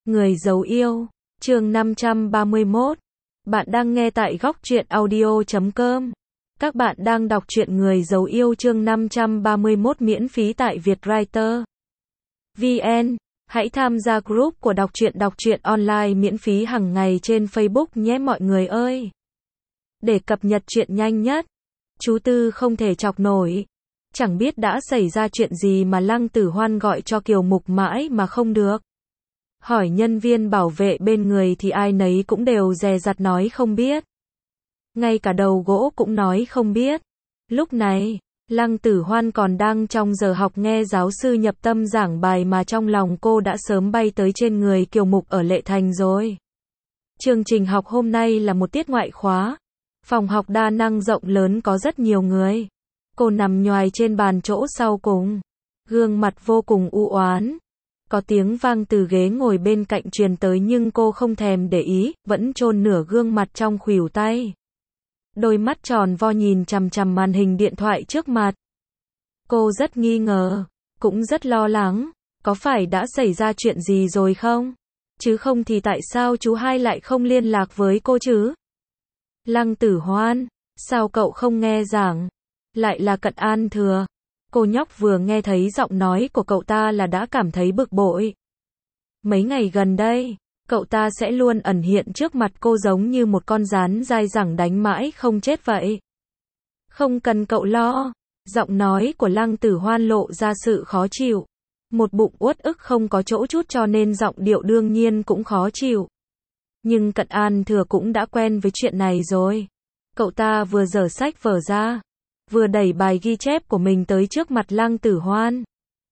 Người giấu yêu, chương 531. Bạn đang nghe tại góc truyện audio.com. Các bạn đang đọc truyện Người giấu yêu chương 531 miễn phí tại Vietwriter VN. Hãy tham gia group của đọc truyện online miễn phí hàng ngày trên Facebook nhé mọi người ơi. Để cập nhật truyện nhanh nhất. Chú Tư không thể chọc nổi. Chẳng biết đã xảy ra chuyện gì mà Lăng Tử Hoan gọi cho Kiều Mục mãi mà không được. Hỏi nhân viên bảo vệ bên người thì ai nấy cũng đều dè dặt nói không biết. Ngay cả đầu gỗ cũng nói không biết. Lúc này, Lăng Tử Hoan còn đang trong giờ học nghe giáo sư Nhập Tâm giảng bài mà trong lòng cô đã sớm bay tới trên người Kiều Mục ở Lệ Thành rồi. Chương trình học hôm nay là một tiết ngoại khóa. Phòng học đa năng rộng lớn có rất nhiều người. Cô nằm nhoài trên bàn chỗ sau cùng. Gương mặt vô cùng u oán. Có tiếng vang từ ghế ngồi bên cạnh truyền tới nhưng cô không thèm để ý, vẫn chôn nửa gương mặt trong khuỷu tay. Đôi mắt tròn vo nhìn chằm chằm màn hình điện thoại trước mặt. Cô rất nghi ngờ, cũng rất lo lắng, có phải đã xảy ra chuyện gì rồi không? Chứ không thì tại sao chú hai lại không liên lạc với cô chứ? Lăng Tử Hoan, sao cậu không nghe giảng? Lại là Cận An Thừa. Cô nhóc vừa nghe thấy giọng nói của cậu ta là đã cảm thấy bực bội. Mấy ngày gần đây, cậu ta sẽ luôn ẩn hiện trước mặt cô giống như một con gián dai dẳng đánh mãi không chết vậy. Không cần cậu lo. Giọng nói của Lăng Tử Hoan lộ ra sự khó chịu. Một bụng uất ức không có chỗ chút cho nên giọng điệu đương nhiên cũng khó chịu. Nhưng Cận An Thừa cũng đã quen với chuyện này rồi. Cậu ta vừa giở sách vở ra, vừa đẩy bài ghi chép của mình tới trước mặt Lăng Tử Hoan.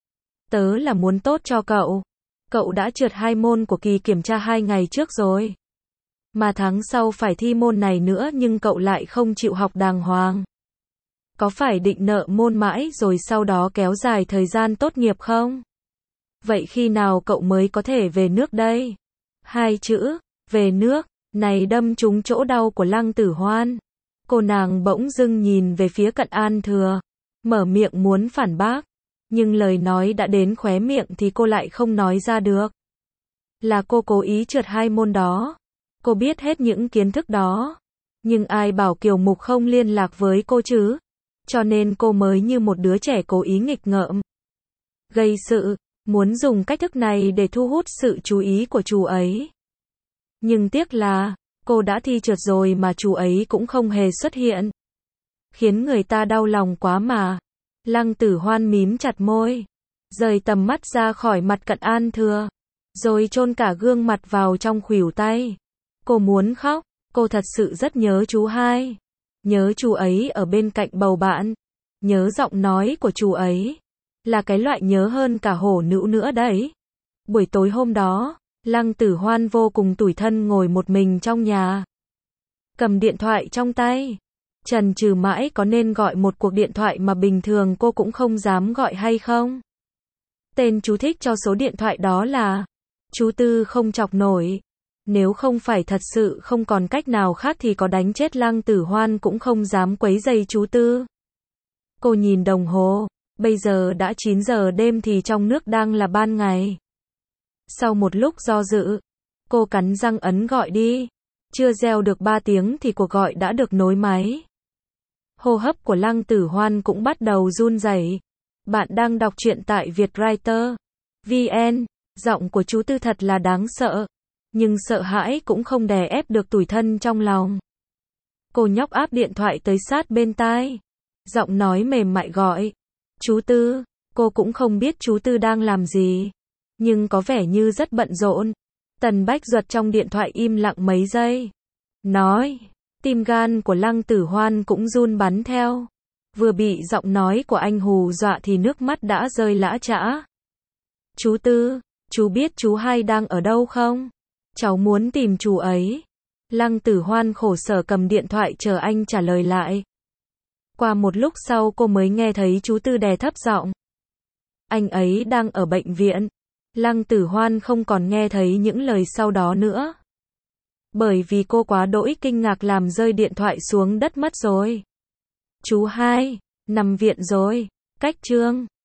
Tớ là muốn tốt cho cậu. Cậu đã trượt 2 môn của kỳ kiểm tra 2 ngày trước rồi. Mà tháng sau phải thi môn này nữa nhưng cậu lại không chịu học đàng hoàng. Có phải định nợ môn mãi rồi sau đó kéo dài thời gian tốt nghiệp không? Vậy khi nào cậu mới có thể về nước đây? 2 chữ, về nước, này đâm trúng chỗ đau của Lăng Tử Hoan. Cô nàng bỗng dưng nhìn về phía Cận An Thừa, mở miệng muốn phản bác, nhưng lời nói đã đến khóe miệng thì cô lại không nói ra được. Là cô cố ý trượt 2 môn đó. Cô biết hết những kiến thức đó. Nhưng ai bảo Kiều Mục không liên lạc với cô chứ? Cho nên cô mới như một đứa trẻ cố ý nghịch ngợm. Gây sự, muốn dùng cách thức này để thu hút sự chú ý của chú ấy. Nhưng tiếc là, cô đã thi trượt rồi mà chú ấy cũng không hề xuất hiện. Khiến người ta đau lòng quá mà. Lăng Tử Hoan mím chặt môi, rời tầm mắt ra khỏi mặt Cận An Thừa, rồi chôn cả gương mặt vào trong khuỷu tay. Cô muốn khóc, cô thật sự rất nhớ chú hai. Nhớ chú ấy ở bên cạnh bầu bạn. Nhớ giọng nói của chú ấy. Là cái loại nhớ hơn cả hổ nữ nữa đấy. Buổi tối hôm đó, Lăng Tử Hoan vô cùng tủi thân ngồi một mình trong nhà. Cầm điện thoại trong tay. Chần chừ mãi có nên gọi một cuộc điện thoại mà bình thường cô cũng không dám gọi hay không? Tên chú thích cho số điện thoại đó là chú Tư không chọc nổi. Nếu không phải thật sự không còn cách nào khác thì có đánh chết Lăng Tử Hoan cũng không dám quấy rầy chú Tư. Cô nhìn đồng hồ, bây giờ đã 9 giờ đêm thì trong nước đang là ban ngày. Sau một lúc do dự, cô cắn răng ấn gọi đi. Chưa reo được 3 tiếng thì cuộc gọi đã được nối máy. Hô hấp của Lăng Tử Hoan cũng bắt đầu run rẩy. Bạn đang đọc truyện tại Vietwriter VN. Giọng của chú Tư thật là đáng sợ. Nhưng sợ hãi cũng không đè ép được tủi thân trong lòng. Cô nhóc áp điện thoại tới sát bên tai. Giọng nói mềm mại gọi. Chú Tư. Cô cũng không biết chú Tư đang làm gì. Nhưng có vẻ như rất bận rộn. Tần Bách Duật trong điện thoại im lặng mấy giây. Nói. Tim gan của Lăng Tử Hoan cũng run bắn theo. Vừa bị giọng nói của anh hù dọa thì nước mắt đã rơi lã chã. Chú Tư, chú biết chú hai đang ở đâu không? Cháu muốn tìm chú ấy. Lăng Tử Hoan khổ sở cầm điện thoại chờ anh trả lời lại. Qua một lúc sau cô mới nghe thấy chú Tư đè thấp giọng. Anh ấy đang ở bệnh viện. Lăng Tử Hoan không còn nghe thấy những lời sau đó nữa. Bởi vì cô quá đỗi kinh ngạc làm rơi điện thoại xuống đất mất rồi. Chú hai, nằm viện rồi. Cách chương